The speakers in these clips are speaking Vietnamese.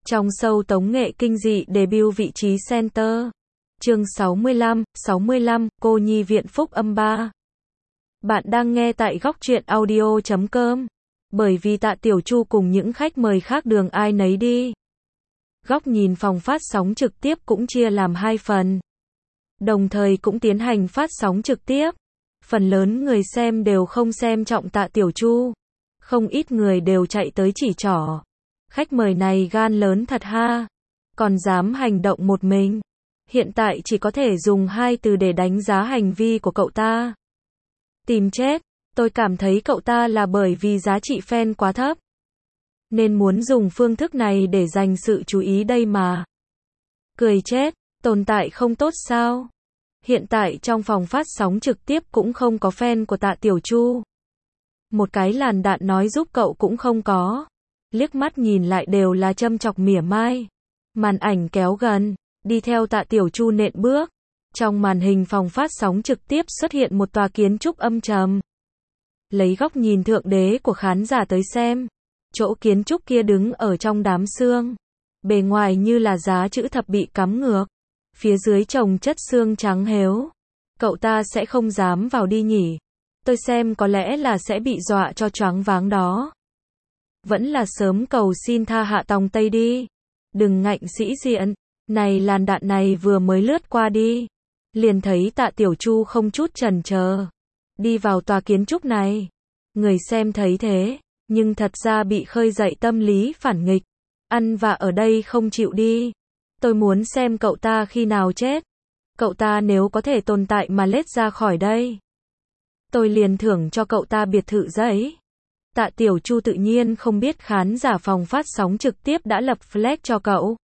Trong show tống nghệ kinh dị debut vị trí center. Chương 65, cô nhi viện phúc âm 3. Bạn đang nghe tại góc truyện audio.com. Bởi vì Tạ Tiểu Chu cùng những khách mời khác đường ai nấy đi. Góc nhìn phòng phát sóng trực tiếp cũng chia làm 2 phần. Đồng thời cũng tiến hành phát sóng trực tiếp. Phần lớn người xem đều không xem trọng Tạ Tiểu Chu. Không ít người đều chạy tới chỉ trỏ. Khách mời này gan lớn thật ha. Còn dám hành động một mình. Hiện tại chỉ có thể dùng 2 từ để đánh giá hành vi của cậu ta. Tìm chết. Tôi cảm thấy cậu ta là bởi vì giá trị fan quá thấp. Nên muốn dùng phương thức này để giành sự chú ý đây mà. Cười chết. Tồn tại không tốt sao? Hiện tại trong phòng phát sóng trực tiếp cũng không có fan của Tạ Tiểu Chu. Một cái làn đạn nói giúp cậu cũng không có. Liếc mắt nhìn lại đều là châm chọc mỉa mai. Màn ảnh kéo gần, đi theo Tạ Tiểu Chu nện bước. Trong màn hình phòng phát sóng trực tiếp xuất hiện một tòa kiến trúc âm trầm. Lấy góc nhìn thượng đế của khán giả tới xem. Chỗ kiến trúc kia đứng ở trong đám xương. Bề ngoài như là giá chữ thập bị cắm ngược. Phía dưới chồng chất xương trắng héo. Cậu ta sẽ không dám vào đi nhỉ. Tôi xem có lẽ là sẽ bị dọa cho choáng váng đó. Vẫn là sớm cầu xin tha hạ tòng Tây đi. Đừng ngạnh sĩ diện. Này làn đạn này vừa mới lướt qua đi. Liền thấy Tạ Tiểu Chu không chút chần chờ. Đi vào tòa kiến trúc này. Người xem thấy thế. Nhưng thật ra bị khơi dậy tâm lý phản nghịch. Ăn vạ ở đây không chịu đi. Tôi muốn xem cậu ta khi nào chết. Cậu ta nếu có thể tồn tại mà lết ra khỏi đây. Tôi liền thưởng cho cậu ta biệt thự giấy. Tạ Tiểu Chu tự nhiên không biết khán giả phòng phát sóng trực tiếp đã lập flag cho cậu.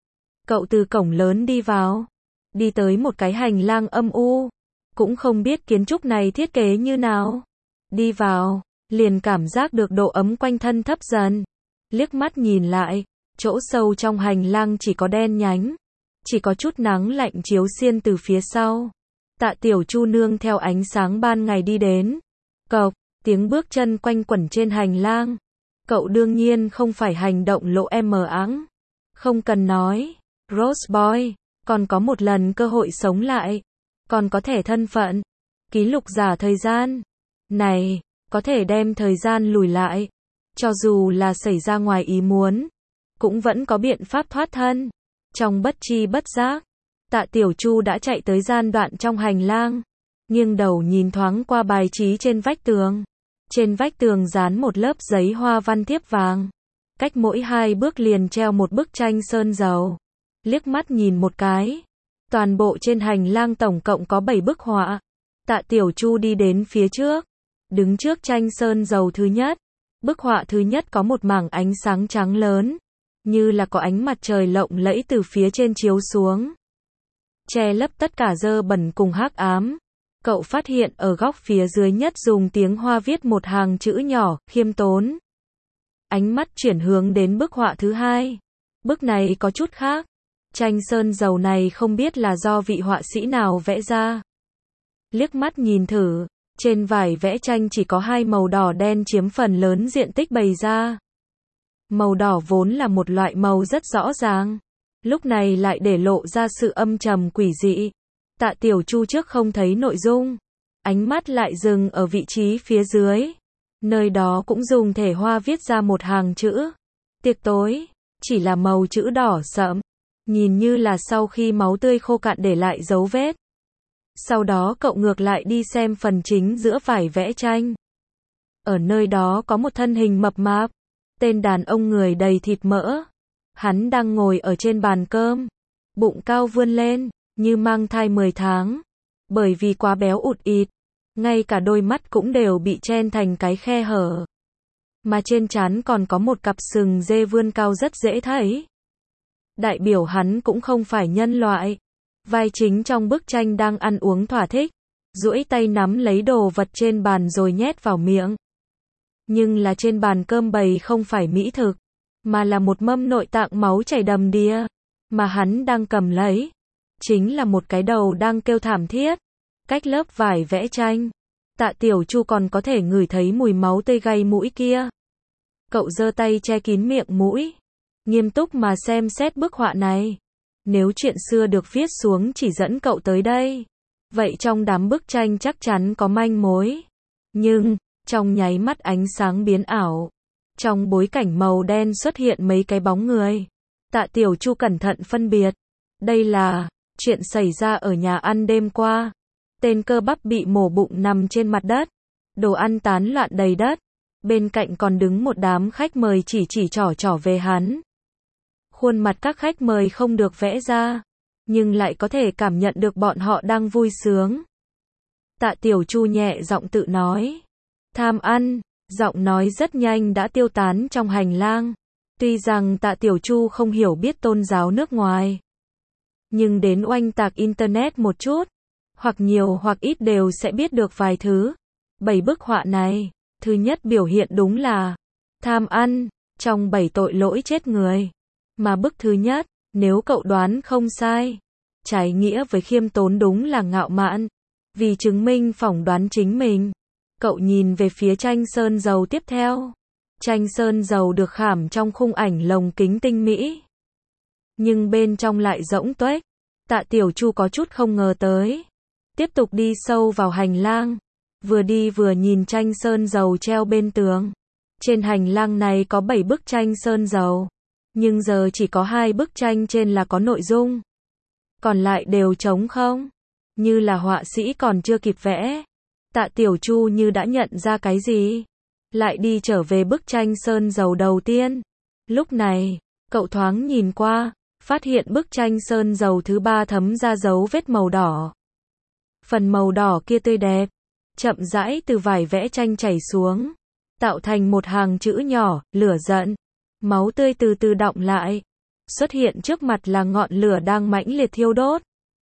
Cậu từ cổng lớn đi vào. Đi tới một cái hành lang âm u. Cũng không biết kiến trúc này thiết kế như nào. Đi vào, liền cảm giác được độ ấm quanh thân thấp dần. Liếc mắt nhìn lại, chỗ sâu trong hành lang chỉ có đen nhánh. Chỉ có chút nắng lạnh chiếu xiên từ phía sau. Tạ Tiểu Chu nương theo ánh sáng ban ngày đi đến. Cộc, tiếng bước chân quanh quẩn trên hành lang. Cậu đương nhiên không phải hành động lộ mờ áng. Không cần nói. Rose Boy, còn có một lần cơ hội sống lại. Còn có thể thân phận. Ký lục giả thời gian. Này, có thể đem thời gian lùi lại. Cho dù là xảy ra ngoài ý muốn. Cũng vẫn có biện pháp thoát thân. Trong bất tri bất giác. Tạ Tiểu Chu đã chạy tới gian đoạn trong hành lang. Nghiêng đầu nhìn thoáng qua bài trí trên vách tường. Trên vách tường dán một lớp giấy hoa văn thiếp vàng. Cách mỗi 2 bước liền treo một bức tranh sơn dầu. Liếc mắt nhìn một cái. Toàn bộ trên hành lang tổng cộng có 7 bức họa. Tạ Tiểu Chu đi đến phía trước. Đứng trước tranh sơn dầu thứ nhất. Bức họa thứ nhất có một mảng ánh sáng trắng lớn. Như là có ánh mặt trời lộng lẫy từ phía trên chiếu xuống. Che lấp tất cả dơ bẩn cùng hắc ám. Cậu phát hiện ở góc phía dưới nhất dùng tiếng Hoa viết một hàng chữ nhỏ, khiêm tốn. Ánh mắt chuyển hướng đến bức họa thứ hai. Bức này có chút khác. Tranh sơn dầu này không biết là do vị họa sĩ nào vẽ ra. Liếc mắt nhìn thử, trên vải vẽ tranh chỉ có 2 màu đỏ đen chiếm phần lớn diện tích bày ra. Màu đỏ vốn là một loại màu rất rõ ràng. Lúc này lại để lộ ra sự âm trầm quỷ dị. Tạ Tiểu Chu trước không thấy nội dung. Ánh mắt lại dừng ở vị trí phía dưới. Nơi đó cũng dùng thể hoa viết ra một hàng chữ. Tiệc tối. Chỉ là màu chữ đỏ sẫm. Nhìn như là sau khi máu tươi khô cạn để lại dấu vết. Sau đó cậu ngược lại đi xem phần chính giữa vải vẽ tranh. Ở nơi đó có một thân hình mập mạp. Tên đàn ông người đầy thịt mỡ. Hắn đang ngồi ở trên bàn cơm. Bụng cao vươn lên, như mang thai 10 tháng. Bởi vì quá béo ụt ịt. Ngay cả đôi mắt cũng đều bị chen thành cái khe hở. Mà trên trán còn có một cặp sừng dê vươn cao rất dễ thấy. Đại biểu hắn cũng không phải nhân loại. Vai chính trong bức tranh đang ăn uống thỏa thích. Duỗi tay nắm lấy đồ vật trên bàn rồi nhét vào miệng. Nhưng là trên bàn cơm bày không phải mỹ thực. Mà là một mâm nội tạng máu chảy đầm đìa. Mà hắn đang cầm lấy. Chính là một cái đầu đang kêu thảm thiết. Cách lớp vải vẽ tranh. Tạ Tiểu Chu còn có thể ngửi thấy mùi máu tươi gây mũi kia. Cậu giơ tay che kín miệng mũi. nghiêm túc mà xem xét bức họa này. Nếu chuyện xưa được viết xuống chỉ dẫn cậu tới đây, vậy trong đám bức tranh chắc chắn có manh mối. Nhưng, trong nháy mắt ánh sáng biến ảo, trong bối cảnh màu đen xuất hiện mấy cái bóng người. Tạ Tiểu Chu cẩn thận phân biệt. Đây là chuyện xảy ra ở nhà ăn đêm qua. Tên cơ bắp bị mổ bụng nằm trên mặt đất. Đồ ăn tán loạn đầy đất. Bên cạnh còn đứng một đám khách mời chỉ trỏ về hắn. Khuôn mặt các khách mời không được vẽ ra, nhưng lại có thể cảm nhận được bọn họ đang vui sướng. Tạ Tiểu Chu nhẹ giọng tự nói. Tham ăn, giọng nói rất nhanh đã tiêu tán trong hành lang. Tuy rằng Tạ Tiểu Chu không hiểu biết tôn giáo nước ngoài, nhưng đến oanh tạc internet một chút, hoặc nhiều hoặc ít đều sẽ biết được vài thứ. 7 bức họa này, thứ nhất biểu hiện đúng là tham ăn, trong 7 tội lỗi chết người. Mà bức thứ nhất, nếu cậu đoán không sai, trái nghĩa với khiêm tốn đúng là ngạo mạn, vì chứng minh phỏng đoán chính mình. Cậu nhìn về phía tranh sơn dầu tiếp theo. Tranh sơn dầu được khảm trong khung ảnh lồng kính tinh mỹ, nhưng bên trong lại rỗng tuếch. Tạ Tiểu Chu có chút không ngờ tới. Tiếp tục đi sâu vào hành lang, vừa đi vừa nhìn tranh sơn dầu treo bên tường. Trên hành lang này có 7 bức tranh sơn dầu, nhưng giờ chỉ có 2 bức tranh trên là có nội dung, còn lại đều trống không, như là họa sĩ còn chưa kịp vẽ. Tạ Tiểu Chu như đã nhận ra cái gì, lại đi trở về bức tranh sơn dầu đầu tiên. Lúc này, cậu thoáng nhìn qua, phát hiện bức tranh sơn dầu thứ 3 thấm ra dấu vết màu đỏ. Phần màu đỏ kia tươi đẹp, chậm rãi từ vải vẽ tranh chảy xuống, tạo thành một hàng chữ nhỏ, lửa giận. Máu tươi từ từ đọng lại. Xuất hiện trước mặt là ngọn lửa đang mãnh liệt thiêu đốt.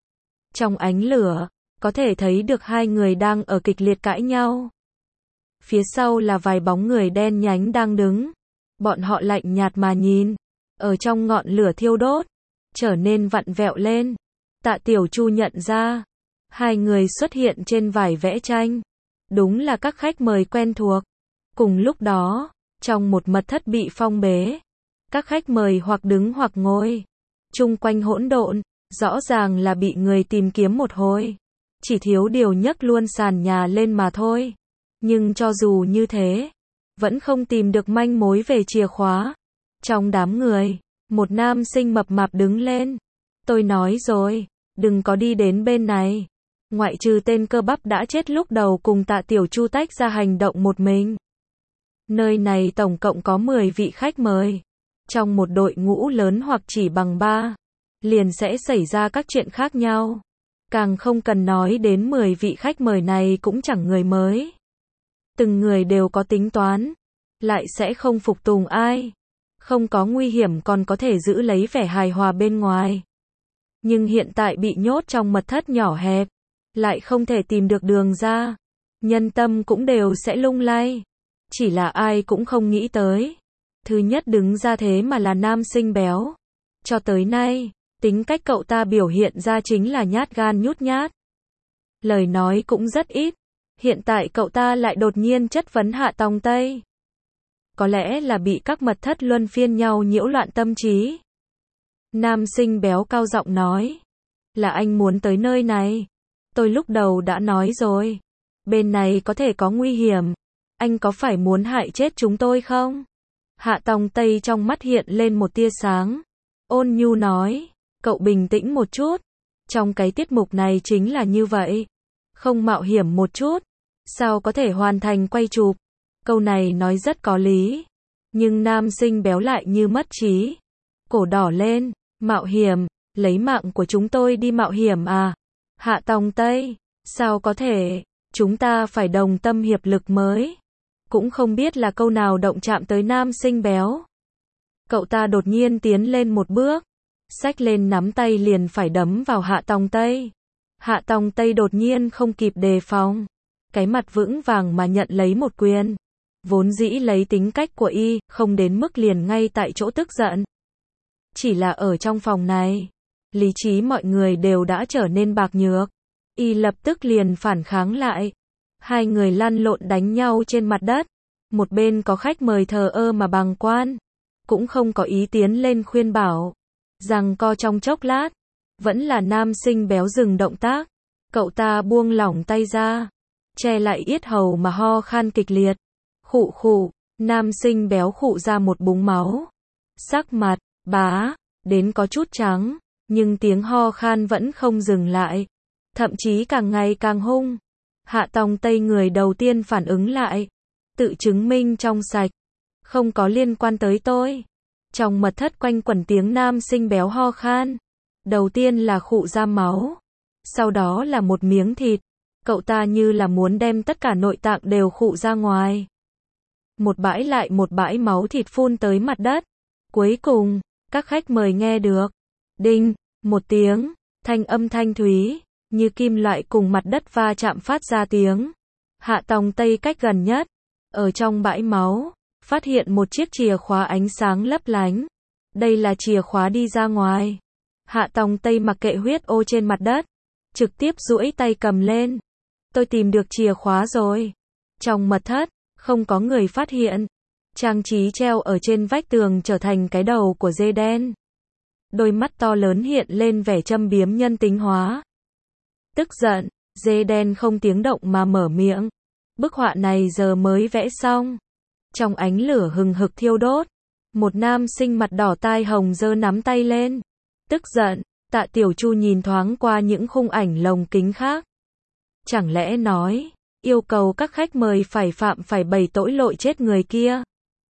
Trong ánh lửa, có thể thấy được 2 người đang ở kịch liệt cãi nhau. Phía sau là vài bóng người đen nhánh đang đứng. Bọn họ lạnh nhạt mà nhìn. Ở trong ngọn lửa thiêu đốt, trở nên vặn vẹo lên. Tạ Tiểu Chu nhận ra, 2 người xuất hiện trên vải vẽ tranh, đúng là các khách mời quen thuộc. Cùng lúc đó, trong một mật thất bị phong bế, các khách mời hoặc đứng hoặc ngồi, chung quanh hỗn độn, rõ ràng là bị người tìm kiếm một hồi. Chỉ thiếu điều nhấc luôn sàn nhà lên mà thôi. Nhưng cho dù như thế, vẫn không tìm được manh mối về chìa khóa. Trong đám người, một nam sinh mập mạp đứng lên. Tôi nói rồi, đừng có đi đến bên này. Ngoại trừ tên cơ bắp đã chết lúc đầu cùng Tạ Tiểu Chu tách ra hành động một mình. Nơi này tổng cộng có 10 vị khách mời. Trong một đội ngũ lớn hoặc chỉ bằng 3, liền sẽ xảy ra các chuyện khác nhau. Càng không cần nói đến 10 vị khách mời này cũng chẳng người mới. Từng người đều có tính toán, lại sẽ không phục tùng ai. Không có nguy hiểm còn có thể giữ lấy vẻ hài hòa bên ngoài. Nhưng hiện tại bị nhốt trong mật thất nhỏ hẹp, lại không thể tìm được đường ra. Nhân tâm cũng đều sẽ lung lay. Chỉ là ai cũng không nghĩ tới. Thứ nhất đứng ra thế mà là nam sinh béo. Cho tới nay, tính cách cậu ta biểu hiện ra chính là nhát gan nhút nhát. Lời nói cũng rất ít. Hiện tại cậu ta lại đột nhiên chất vấn Hạ Tòng Tây. Có lẽ là bị các mật thất luân phiên nhau nhiễu loạn tâm trí. Nam sinh béo cao giọng nói. Là anh muốn tới nơi này. Tôi lúc đầu đã nói rồi. Bên này có thể có nguy hiểm. Anh có phải muốn hại chết chúng tôi không? Hạ Tòng Tây trong mắt hiện lên một tia sáng. Ôn nhu nói. Cậu bình tĩnh một chút. Trong cái tiết mục này chính là như vậy. Không mạo hiểm một chút, sao có thể hoàn thành quay chụp? Câu này nói rất có lý. Nhưng nam sinh béo lại như mất trí. Cổ đỏ lên. Mạo hiểm, lấy mạng của chúng tôi đi mạo hiểm à? Hạ Tòng Tây, sao có thể? Chúng ta phải đồng tâm hiệp lực mới. Cũng không biết là câu nào động chạm tới nam sinh béo. Cậu ta đột nhiên tiến lên một bước, xách lên nắm tay liền phải đấm vào Hạ Tòng Tây. Hạ Tòng Tây đột nhiên không kịp đề phòng, cái mặt vững vàng mà nhận lấy một quyền. Vốn dĩ lấy tính cách của y, không đến mức liền ngay tại chỗ tức giận. Chỉ là ở trong phòng này, lý trí mọi người đều đã trở nên bạc nhược. Y lập tức liền phản kháng lại. 2 người lăn lộn đánh nhau trên mặt đất. Một bên có khách mời thờ ơ mà bàng quan. cũng không có ý tiến lên khuyên bảo. Giằng co trong chốc lát, vẫn là nam sinh béo dừng động tác. Cậu ta buông lỏng tay ra, che lại yết hầu mà ho khan kịch liệt. Khụ khụ, nam sinh béo khụ ra một búng máu. Sắc mặt, bá, đến có chút trắng, nhưng tiếng ho khan vẫn không dừng lại. Thậm chí càng ngày càng hung. Hạ Tòng Tây người đầu tiên phản ứng lại. Tự chứng minh trong sạch. Không có liên quan tới tôi. Trong mật thất quanh quẩn tiếng nam sinh béo ho khan. Đầu tiên là khụ ra máu. Sau đó là một miếng thịt. Cậu ta như là muốn đem tất cả nội tạng đều khụ ra ngoài. Một bãi lại một bãi máu thịt phun tới mặt đất. Cuối cùng, các khách mời nghe được. Đinh, một tiếng, thanh âm thanh thúy, như kim loại cùng mặt đất va chạm phát ra tiếng. Hạ Tòng Tây cách gần nhất, ở trong bãi máu, phát hiện một chiếc chìa khóa ánh sáng lấp lánh. Đây là chìa khóa đi ra ngoài. Hạ Tòng Tây mặc kệ huyết ô trên mặt đất, trực tiếp duỗi tay cầm lên. Tôi tìm được chìa khóa rồi. Trong mật thất, không có người phát hiện. Trang trí treo ở trên vách tường trở thành cái đầu của dê đen. Đôi mắt to lớn hiện lên vẻ châm biếm nhân tính hóa. Tức giận, dê đen không tiếng động mà mở miệng. Bức họa này giờ mới vẽ xong. Trong ánh lửa hừng hực thiêu đốt, một nam sinh mặt đỏ tai hồng giơ nắm tay lên. Tức giận, Tạ Tiểu Chu nhìn thoáng qua những khung ảnh lồng kính khác. Chẳng lẽ nói, yêu cầu các khách mời phải phạm phải 7 tội lỗi chết người kia,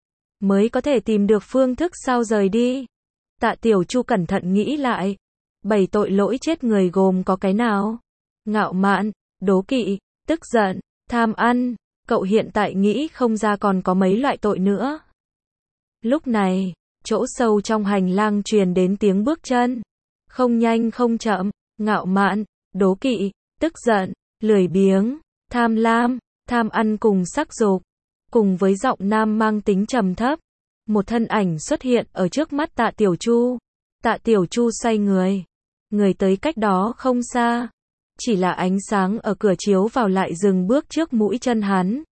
mới có thể tìm được phương thức sao rời đi. Tạ Tiểu Chu cẩn thận nghĩ lại. 7 tội lỗi chết người gồm có cái nào? Ngạo mạn, đố kỵ, tức giận, tham ăn. Cậu hiện tại nghĩ không ra còn có mấy loại tội nữa. Lúc này, chỗ sâu trong hành lang truyền đến tiếng bước chân. Không nhanh không chậm, ngạo mạn, đố kỵ, tức giận, lười biếng, tham lam, tham ăn cùng sắc dục. Cùng với giọng nam mang tính trầm thấp. Một thân ảnh xuất hiện ở trước mắt Tạ Tiểu Chu. Tạ Tiểu Chu xoay người. Người tới cách đó không xa. Chỉ là ánh sáng ở cửa chiếu vào lại dừng bước trước mũi chân hắn.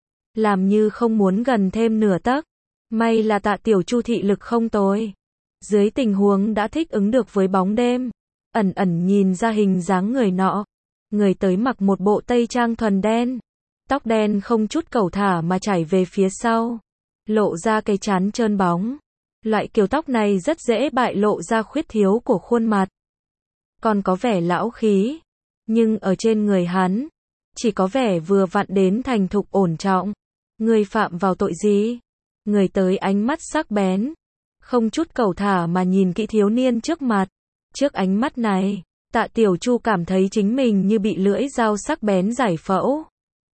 Làm như không muốn gần thêm nửa tấc. May là Tạ Tiểu Chu thị lực không tồi. Dưới tình huống đã thích ứng được với bóng đêm. Ẩn ẩn nhìn ra hình dáng người nọ. Người tới mặc một bộ tây trang thuần đen. Tóc đen không chút cẩu thả mà chảy về phía sau. Lộ ra cái trán trơn bóng. Loại kiểu tóc này rất dễ bại lộ ra khuyết thiếu của khuôn mặt. Còn có vẻ lão khí. Nhưng ở trên người hắn, chỉ có vẻ vừa vặn đến thành thục ổn trọng. Người phạm vào tội gì? Người tới ánh mắt sắc bén. Không chút cẩu thả mà nhìn kỹ thiếu niên trước mặt. Trước ánh mắt này, Tạ Tiểu Chu cảm thấy chính mình như bị lưỡi dao sắc bén giải phẫu.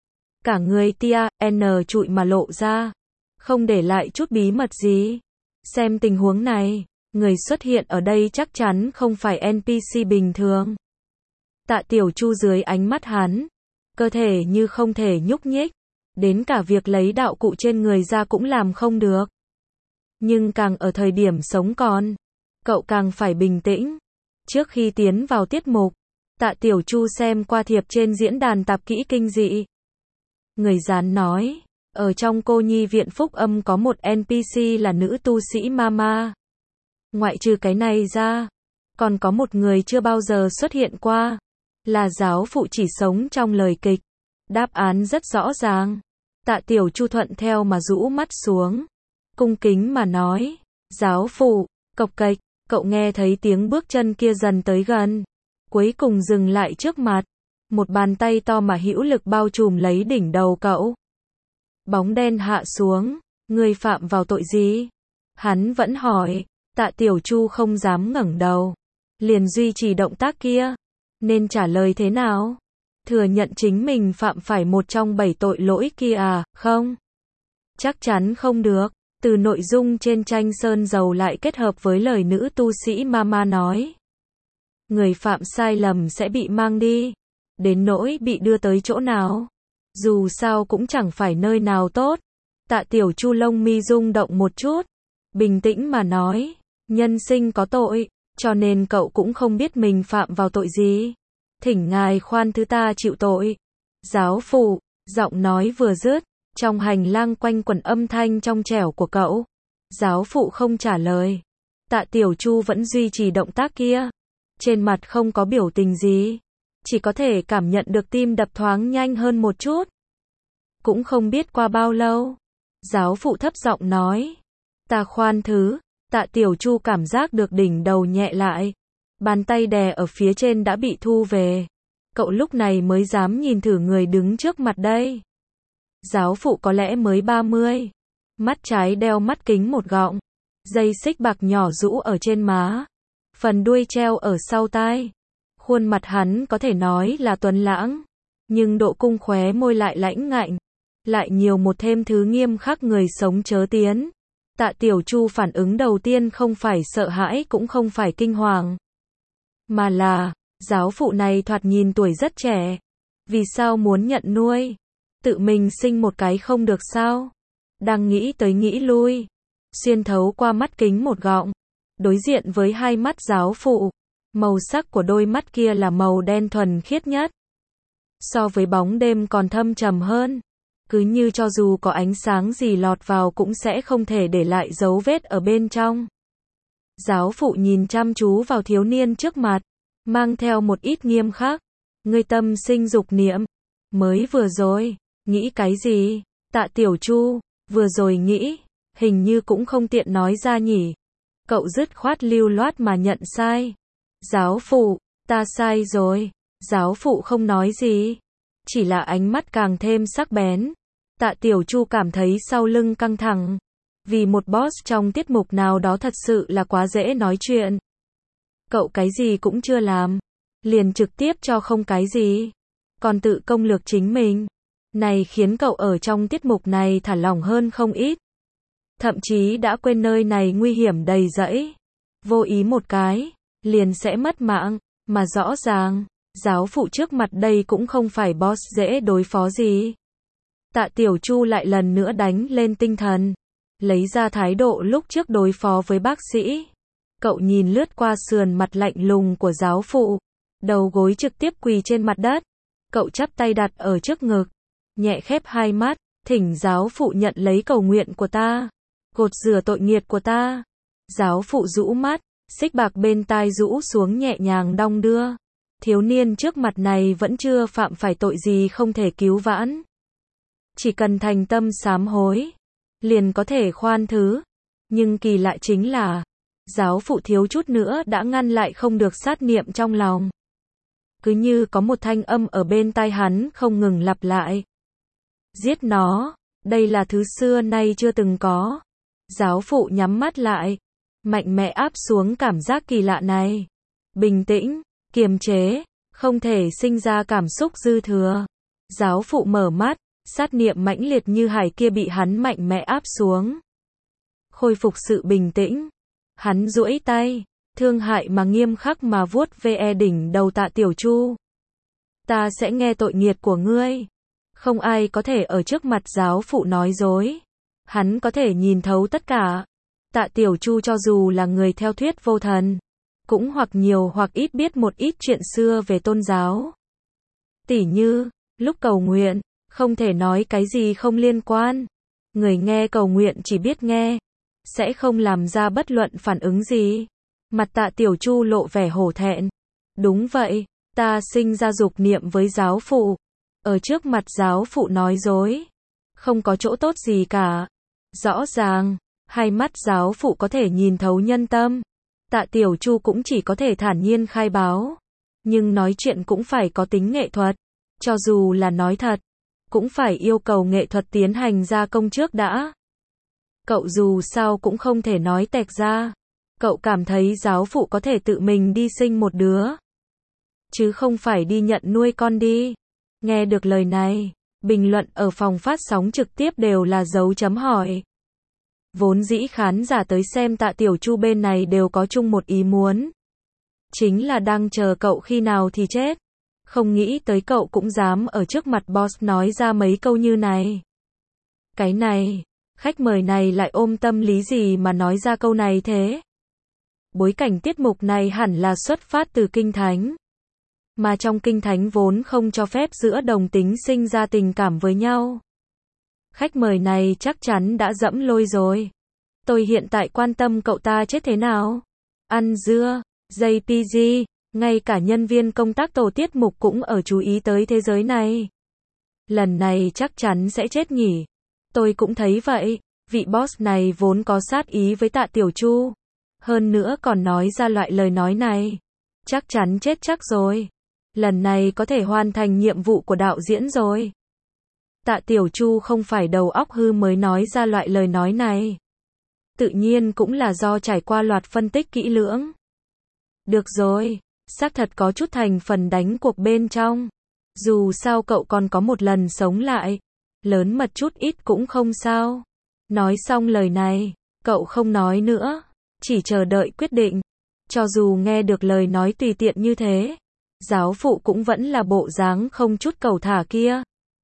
Cả người tia, trụi mà lộ ra. Không để lại chút bí mật gì. Xem tình huống này, người xuất hiện ở đây chắc chắn không phải NPC bình thường. Tạ Tiểu Chu dưới ánh mắt hắn, cơ thể như không thể nhúc nhích. Đến cả việc lấy đạo cụ trên người ra cũng làm không được. Nhưng càng ở thời điểm sống còn, cậu càng phải bình tĩnh. Trước khi tiến vào tiết mục, Tạ Tiểu Chu xem qua thiệp trên diễn đàn tạp kỹ kinh dị. Người dán nói, ở trong cô nhi viện Phúc Âm có một NPC là nữ tu sĩ Mama. Ngoại trừ cái này ra, còn có một người chưa bao giờ xuất hiện qua, là giáo phụ chỉ sống trong lời kịch. Đáp án rất rõ ràng. Tạ Tiểu Chu thuận theo mà rũ mắt xuống. Cung kính mà nói, giáo phụ, cộc cạch, cậu nghe thấy tiếng bước chân kia dần tới gần. Cuối cùng dừng lại trước mặt. Một bàn tay to mà hữu lực bao trùm lấy đỉnh đầu cậu. Bóng đen hạ xuống, người phạm vào tội gì? Hắn vẫn hỏi. Tạ Tiểu Chu không dám ngẩng đầu. Liền duy trì động tác kia. Nên trả lời thế nào? Thừa nhận chính mình phạm phải một trong 7 tội lỗi kia à, không? Chắc chắn không được. Từ nội dung trên tranh sơn dầu lại kết hợp với lời nữ tu sĩ Mama nói. Người phạm sai lầm sẽ bị mang đi. Đến nỗi bị đưa tới chỗ nào? Dù sao cũng chẳng phải nơi nào tốt. Tạ Tiểu Chu lông mi rung động một chút. Bình tĩnh mà nói. Nhân sinh có tội, cho nên cậu cũng không biết mình phạm vào tội gì. Thỉnh ngài khoan thứ ta chịu tội. Giáo phụ, giọng nói vừa dứt, trong hành lang quanh quẩn âm thanh trong trẻo của cậu. Giáo phụ không trả lời. Tạ Tiểu Chu vẫn duy trì động tác kia. Trên mặt không có biểu tình gì. Chỉ có thể cảm nhận được tim đập thoáng nhanh hơn một chút. Cũng không biết qua bao lâu. Giáo phụ thấp giọng nói. Ta khoan thứ. Tạ Tiểu Chu cảm giác được đỉnh đầu nhẹ lại. Bàn tay đè ở phía trên đã bị thu về. Cậu lúc này mới dám nhìn thử người đứng trước mặt đây. Giáo phụ có lẽ mới 30. Mắt trái đeo mắt kính một gọng. Dây xích bạc nhỏ rũ ở trên má. Phần đuôi treo ở sau tai. Khuôn mặt hắn có thể nói là tuấn lãng. Nhưng độ cung khóe môi lại lãnh ngạnh. Lại nhiều một thêm thứ nghiêm khắc người sống chớ tiến. Tạ Tiểu Chu phản ứng đầu tiên không phải sợ hãi cũng không phải kinh hoàng. Mà là, giáo phụ này thoạt nhìn tuổi rất trẻ. Vì sao muốn nhận nuôi? Tự mình sinh một cái không được sao? Đang nghĩ tới nghĩ lui. Xuyên thấu qua mắt kính một gọng. Đối diện với hai mắt giáo phụ. Màu sắc của đôi mắt kia là màu đen thuần khiết nhất. So với bóng đêm còn thâm trầm hơn. Cứ như cho dù có ánh sáng gì lọt vào cũng sẽ không thể để lại dấu vết ở bên trong. Giáo phụ nhìn chăm chú vào thiếu niên trước mặt. Mang theo một ít nghiêm khắc. Ngươi tâm sinh dục niệm. Mới vừa rồi, nghĩ cái gì? Tạ Tiểu Chu, vừa rồi nghĩ, hình như cũng không tiện nói ra nhỉ. Cậu dứt khoát lưu loát mà nhận sai. Giáo phụ, ta sai rồi. Giáo phụ không nói gì. Chỉ là ánh mắt càng thêm sắc bén. Tạ Tiểu Chu cảm thấy sau lưng căng thẳng. Vì một boss trong tiết mục nào đó thật sự là quá dễ nói chuyện. Cậu cái gì cũng chưa làm. Liền trực tiếp cho không cái gì. Còn tự công lược chính mình. Này khiến cậu ở trong tiết mục này thả lỏng hơn không ít. Thậm chí đã quên nơi này nguy hiểm đầy rẫy. Vô ý một cái, liền sẽ mất mạng. Mà rõ ràng, giáo phụ trước mặt đây cũng không phải boss dễ đối phó gì. Tạ Tiểu Chu lại lần nữa đánh lên tinh thần. Lấy ra thái độ lúc trước đối phó với bác sĩ. Cậu nhìn lướt qua sườn mặt lạnh lùng của giáo phụ. Đầu gối trực tiếp quỳ trên mặt đất. Cậu chắp tay đặt ở trước ngực. Nhẹ khép hai mắt. Thỉnh giáo phụ nhận lấy cầu nguyện của ta. Gột rửa tội nghiệt của ta. Giáo phụ rũ mắt. Xích bạc bên tai rũ xuống nhẹ nhàng đong đưa. Thiếu niên trước mặt này vẫn chưa phạm phải tội gì không thể cứu vãn. Chỉ cần thành tâm sám hối. Liền có thể khoan thứ. Nhưng kỳ lạ chính là. Giáo phụ thiếu chút nữa đã ngăn lại không được sát niệm trong lòng. Cứ như có một thanh âm ở bên tai hắn không ngừng lặp lại. Giết nó. Đây là thứ xưa nay chưa từng có. Giáo phụ nhắm mắt lại. Mạnh mẽ áp xuống cảm giác kỳ lạ này. Bình tĩnh, kiềm chế, không thể sinh ra cảm xúc dư thừa. Giáo phụ mở mắt, sát niệm mãnh liệt như hải kia bị hắn mạnh mẽ áp xuống. Khôi phục sự bình tĩnh. Hắn duỗi tay, thương hại mà nghiêm khắc mà vuốt ve đỉnh đầu Tạ Tiểu Chu. Ta sẽ nghe tội nghiệt của ngươi. Không ai có thể ở trước mặt giáo phụ nói dối. Hắn có thể nhìn thấu tất cả. Tạ Tiểu Chu cho dù là người theo thuyết vô thần, cũng hoặc nhiều hoặc ít biết một ít chuyện xưa về tôn giáo. Tỉ như, lúc cầu nguyện, không thể nói cái gì không liên quan. Người nghe cầu nguyện chỉ biết nghe, sẽ không làm ra bất luận phản ứng gì. Mặt Tạ Tiểu Chu lộ vẻ hổ thẹn. Đúng vậy, ta sinh ra dục niệm với giáo phụ. Ở trước mặt giáo phụ nói dối. Không có chỗ tốt gì cả. Rõ ràng, hai mắt giáo phụ có thể nhìn thấu nhân tâm. Tạ Tiểu Chu cũng chỉ có thể thản nhiên khai báo. Nhưng nói chuyện cũng phải có tính nghệ thuật. Cho dù là nói thật, cũng phải yêu cầu nghệ thuật tiến hành gia công trước đã. Cậu dù sao cũng không thể nói tẹt ra. Cậu cảm thấy giáo phụ có thể tự mình đi sinh một đứa. Chứ không phải đi nhận nuôi con đi. Nghe được lời này, bình luận ở phòng phát sóng trực tiếp đều là dấu chấm hỏi. Vốn dĩ khán giả tới xem Tạ Tiểu Chu bên này đều có chung một ý muốn. Chính là đang chờ cậu khi nào thì chết. Không nghĩ tới cậu cũng dám ở trước mặt boss nói ra mấy câu như này. Cái này, khách mời này lại ôm tâm lý gì mà nói ra câu này thế? Bối cảnh tiết mục này hẳn là xuất phát từ Kinh Thánh. Mà trong Kinh Thánh vốn không cho phép giữa đồng tính sinh ra tình cảm với nhau. Khách mời này chắc chắn đã dẫm lôi rồi. Tôi hiện tại quan tâm cậu ta chết thế nào. Ăn dưa, JPG, ngay cả nhân viên công tác tổ tiết mục cũng ở chú ý tới thế giới này. Lần này chắc chắn sẽ chết nhỉ. Tôi cũng thấy vậy, vị boss này vốn có sát ý với Tạ Tiểu Chu. Hơn nữa còn nói ra loại lời nói này. Chắc chắn chết chắc rồi. Lần này có thể hoàn thành nhiệm vụ của đạo diễn rồi. Tạ Tiểu Chu không phải đầu óc hư mới nói ra loại lời nói này. Tự nhiên cũng là do trải qua loạt phân tích kỹ lưỡng. Được rồi, xác thật có chút thành phần đánh cuộc bên trong. Dù sao cậu còn có một lần sống lại. Lớn mật chút ít cũng không sao. Nói xong lời này, cậu không nói nữa. Chỉ chờ đợi quyết định. Cho dù nghe được lời nói tùy tiện như thế, giáo phụ cũng vẫn là bộ dáng không chút cẩu thả kia.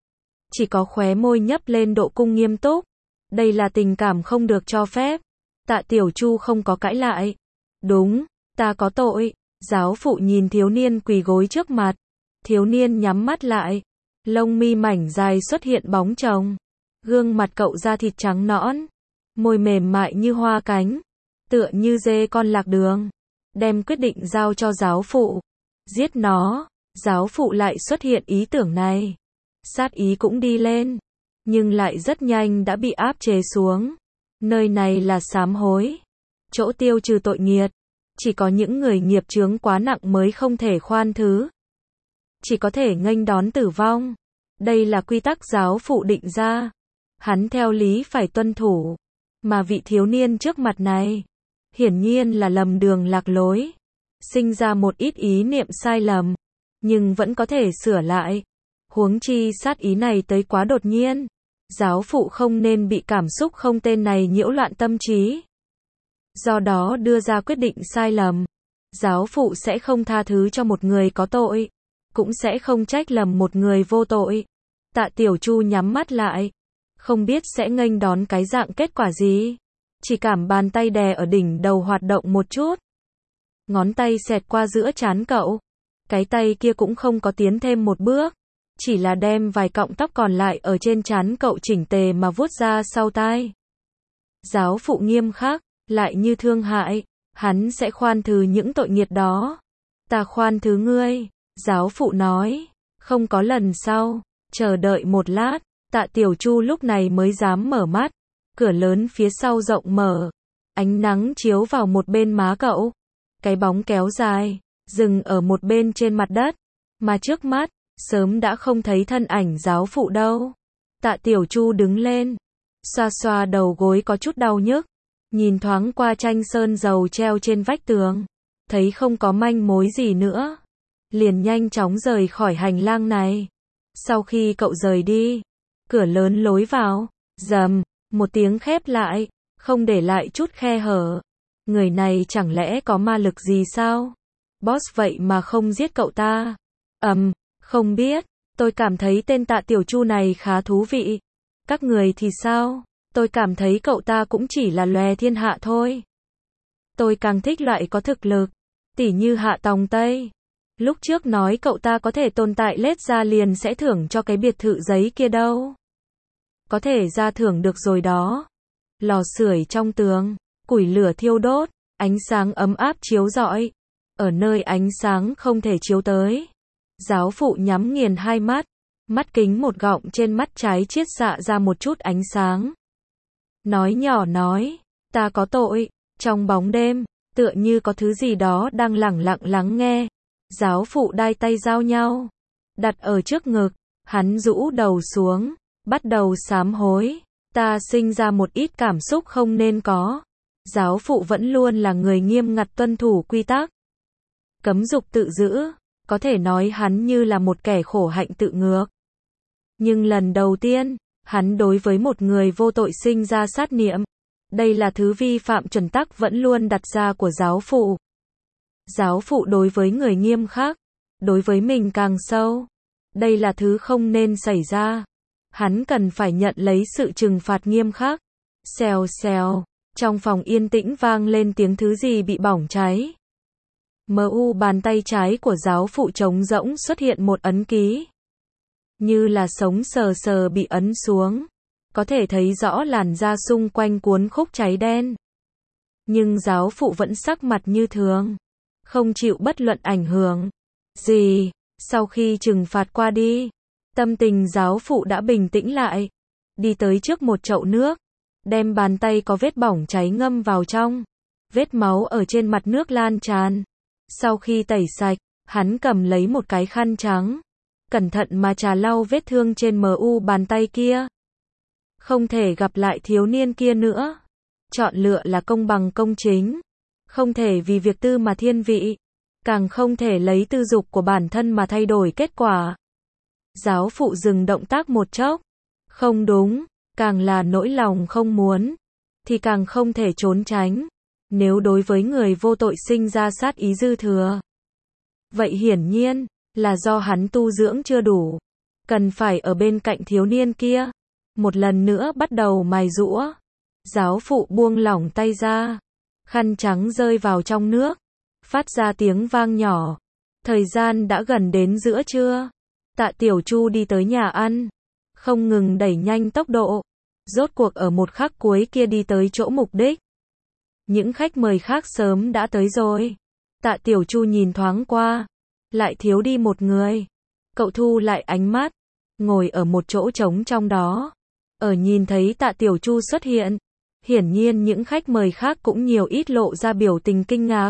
Chỉ có khóe môi nhấp lên độ cung nghiêm túc. Đây là tình cảm không được cho phép. Tạ Tiểu Chu không có cãi lại. Đúng, ta có tội. Giáo phụ nhìn thiếu niên quỳ gối trước mặt. Thiếu niên nhắm mắt lại. Lông mi mảnh dài xuất hiện bóng chồng. Gương mặt cậu da thịt trắng nõn. Môi mềm mại như hoa cánh. Tựa như dê con lạc đường. Đem quyết định giao cho giáo phụ. Giết nó. Giáo phụ lại xuất hiện ý tưởng này. Sát ý cũng đi lên. Nhưng lại rất nhanh đã bị áp chế xuống. Nơi này là sám hối. Chỗ tiêu trừ tội nghiệt. Chỉ có những người nghiệp chướng quá nặng mới không thể khoan thứ. Chỉ có thể nghênh đón tử vong. Đây là quy tắc giáo phụ định ra. Hắn theo lý phải tuân thủ. Mà vị thiếu niên trước mặt này, hiển nhiên là lầm đường lạc lối. Sinh ra một ít ý niệm sai lầm. Nhưng vẫn có thể sửa lại. Huống chi sát ý này tới quá đột nhiên. Giáo phụ không nên bị cảm xúc không tên này nhiễu loạn tâm trí. Do đó đưa ra quyết định sai lầm. Giáo phụ sẽ không tha thứ cho một người có tội. Cũng sẽ không trách lầm một người vô tội. Tạ Tiểu Chu nhắm mắt lại. Không biết sẽ nghênh đón cái dạng kết quả gì. Chỉ cảm bàn tay đè ở đỉnh đầu hoạt động một chút. Ngón tay xẹt qua giữa trán cậu. Cái tay kia cũng không có tiến thêm một bước. Chỉ là đem vài cọng tóc còn lại ở trên trán cậu chỉnh tề mà vuốt ra sau tai. Giáo phụ nghiêm khắc, lại như thương hại. Hắn sẽ khoan thứ những tội nghiệt đó. Ta khoan thứ ngươi. Giáo phụ nói. Không có lần sau. Chờ đợi một lát. Tạ Tiểu Chu lúc này mới dám mở mắt. Cửa lớn phía sau rộng mở. Ánh nắng chiếu vào một bên má cậu. Cái bóng kéo dài. Dừng ở một bên trên mặt đất. Mà trước mắt, sớm đã không thấy thân ảnh giáo phụ đâu. Tạ Tiểu Chu đứng lên. Xoa xoa đầu gối có chút đau nhức. Nhìn thoáng qua tranh sơn dầu treo trên vách tường. Thấy không có manh mối gì nữa. Liền nhanh chóng rời khỏi hành lang này. Sau khi cậu rời đi, cửa lớn lối vào, rầm, một tiếng khép lại, không để lại chút khe hở. Người này chẳng lẽ có ma lực gì sao? Boss vậy mà không giết cậu ta. Không biết, tôi cảm thấy tên Tạ Tiểu Chu này khá thú vị. Các người thì sao? Tôi cảm thấy cậu ta cũng chỉ là lòe thiên hạ thôi. Tôi càng thích loại có thực lực, tỉ như Hạ Tòng Tây. Lúc trước nói cậu ta có thể tồn tại lết ra liền sẽ thưởng cho cái biệt thự giấy kia đâu. Có thể ra thưởng được rồi đó. Lò sưởi trong tường, củi lửa thiêu đốt, ánh sáng ấm áp chiếu rọi. Ở nơi ánh sáng không thể chiếu tới. Giáo phụ nhắm nghiền hai mắt. Mắt kính một gọng trên mắt trái chiết xạ ra một chút ánh sáng. Nói nhỏ nói, ta có tội. Trong bóng đêm, tựa như có thứ gì đó đang lẳng lặng lắng nghe. Giáo phụ đai tay giao nhau. Đặt ở trước ngực. Hắn rũ đầu xuống. Bắt đầu sám hối. Ta sinh ra một ít cảm xúc không nên có. Giáo phụ vẫn luôn là người nghiêm ngặt tuân thủ quy tắc. Cấm dục tự giữ. Có thể nói hắn như là một kẻ khổ hạnh tự ngược. Nhưng lần đầu tiên, hắn đối với một người vô tội sinh ra sát niệm. Đây là thứ vi phạm chuẩn tắc vẫn luôn đặt ra của giáo phụ. Giáo phụ đối với người nghiêm khắc, đối với mình càng sâu. Đây là thứ không nên xảy ra. Hắn cần phải nhận lấy sự trừng phạt nghiêm khắc. Xèo xèo, trong phòng yên tĩnh vang lên tiếng thứ gì bị bỏng cháy. Bàn tay trái của giáo phụ trống rỗng xuất hiện một ấn ký. Như là sống sờ sờ bị ấn xuống. có thể thấy rõ làn da xung quanh cuốn khúc cháy đen. Nhưng giáo phụ vẫn sắc mặt như thường, không chịu bất luận ảnh hưởng gì. Sau khi trừng phạt qua đi, tâm tình giáo phụ đã bình tĩnh lại. Đi tới trước một chậu nước, đem bàn tay có vết bỏng cháy ngâm vào trong. Vết máu ở trên mặt nước lan tràn. Sau khi tẩy sạch, hắn cầm lấy một cái khăn trắng, cẩn thận mà trà lau vết thương trên bàn tay kia. Không thể gặp lại thiếu niên kia nữa. Chọn lựa là công bằng công chính. Không thể vì việc tư mà thiên vị. Càng không thể lấy tư dục của bản thân mà thay đổi kết quả. Giáo phụ dừng động tác một chốc. Không đúng, càng là nỗi lòng không muốn, thì càng không thể trốn tránh. Nếu đối với người vô tội sinh ra sát ý dư thừa, vậy hiển nhiên là do hắn tu dưỡng chưa đủ. Cần phải ở bên cạnh thiếu niên kia, một lần nữa bắt đầu mài giũa. Giáo phụ buông lỏng tay ra. Khăn trắng rơi vào trong nước, phát ra tiếng vang nhỏ. Thời gian đã gần đến giữa trưa. Tạ Tiểu Chu đi tới nhà ăn, không ngừng đẩy nhanh tốc độ. Rốt cuộc ở một khắc cuối kia đi tới chỗ mục đích. Những khách mời khác sớm đã tới rồi. Tạ Tiểu Chu nhìn thoáng qua, lại thiếu đi một người. Cậu thu lại ánh mắt, ngồi ở một chỗ trống trong đó. Ở nhìn thấy Tạ Tiểu Chu xuất hiện, hiển nhiên những khách mời khác cũng nhiều ít lộ ra biểu tình kinh ngạc.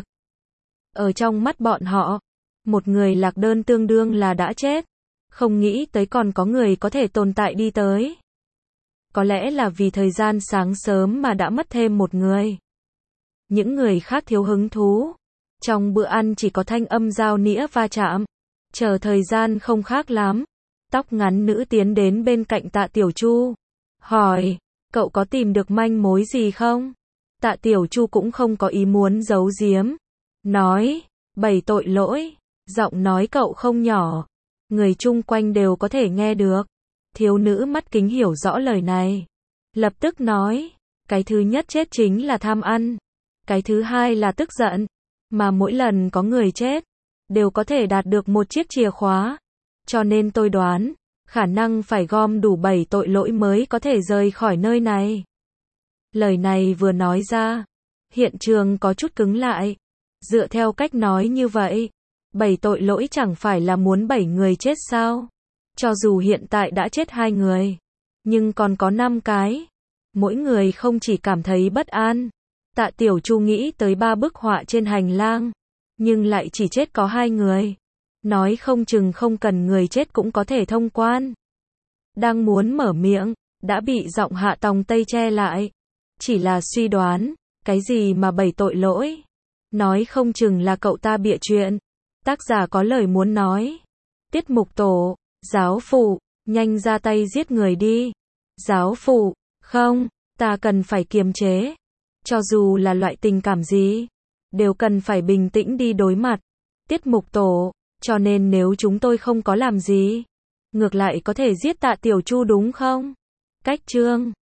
Ở trong mắt bọn họ, một người lạc đơn tương đương là đã chết. Không nghĩ tới còn có người có thể tồn tại đi tới. Có lẽ là vì thời gian sáng sớm mà đã mất thêm một người. Những người khác thiếu hứng thú. Trong bữa ăn chỉ có thanh âm dao nĩa va chạm. Chờ thời gian không khác lắm. Tóc ngắn nữ tiến đến bên cạnh Tạ Tiểu Chu. Hỏi, cậu có tìm được manh mối gì không? Tạ Tiểu Chu cũng không có ý muốn giấu giếm. Nói, 7 tội lỗi. Giọng nói cậu không nhỏ. Người chung quanh đều có thể nghe được. Thiếu nữ mắt kính hiểu rõ lời này. Lập tức nói, cái thứ nhất chết chính là tham ăn. Cái thứ hai là tức giận. Mà mỗi lần có người chết, đều có thể đạt được một chiếc chìa khóa. Cho nên tôi đoán, khả năng phải gom đủ 7 tội lỗi mới có thể rời khỏi nơi này. Lời này vừa nói ra, hiện trường có chút cứng lại. Dựa theo cách nói như vậy, 7 tội lỗi chẳng phải là muốn 7 người chết sao? Cho dù hiện tại đã chết 2 người, nhưng còn có 5 cái. Mỗi người không chỉ cảm thấy bất an. Tạ Tiểu Chu nghĩ tới 3 bức họa trên hành lang, nhưng lại chỉ chết có 2 người. Nói không chừng không cần người chết cũng có thể thông quan. Đang muốn mở miệng, đã bị giọng Hạ Tòng Tây che lại. Chỉ là suy đoán, cái gì mà 7 tội lỗi? Nói không chừng là cậu ta bịa chuyện. Tác giả có lời muốn nói. Tiết mục tổ, giáo phụ, nhanh ra tay giết người đi. Giáo phụ, không, ta cần phải kiềm chế. Cho dù là loại tình cảm gì, đều cần phải bình tĩnh đi đối mặt. Tiết mục tổ, cho nên nếu chúng tôi không có làm gì, ngược lại có thể giết Tạ Tiểu Chu đúng không? Cách chương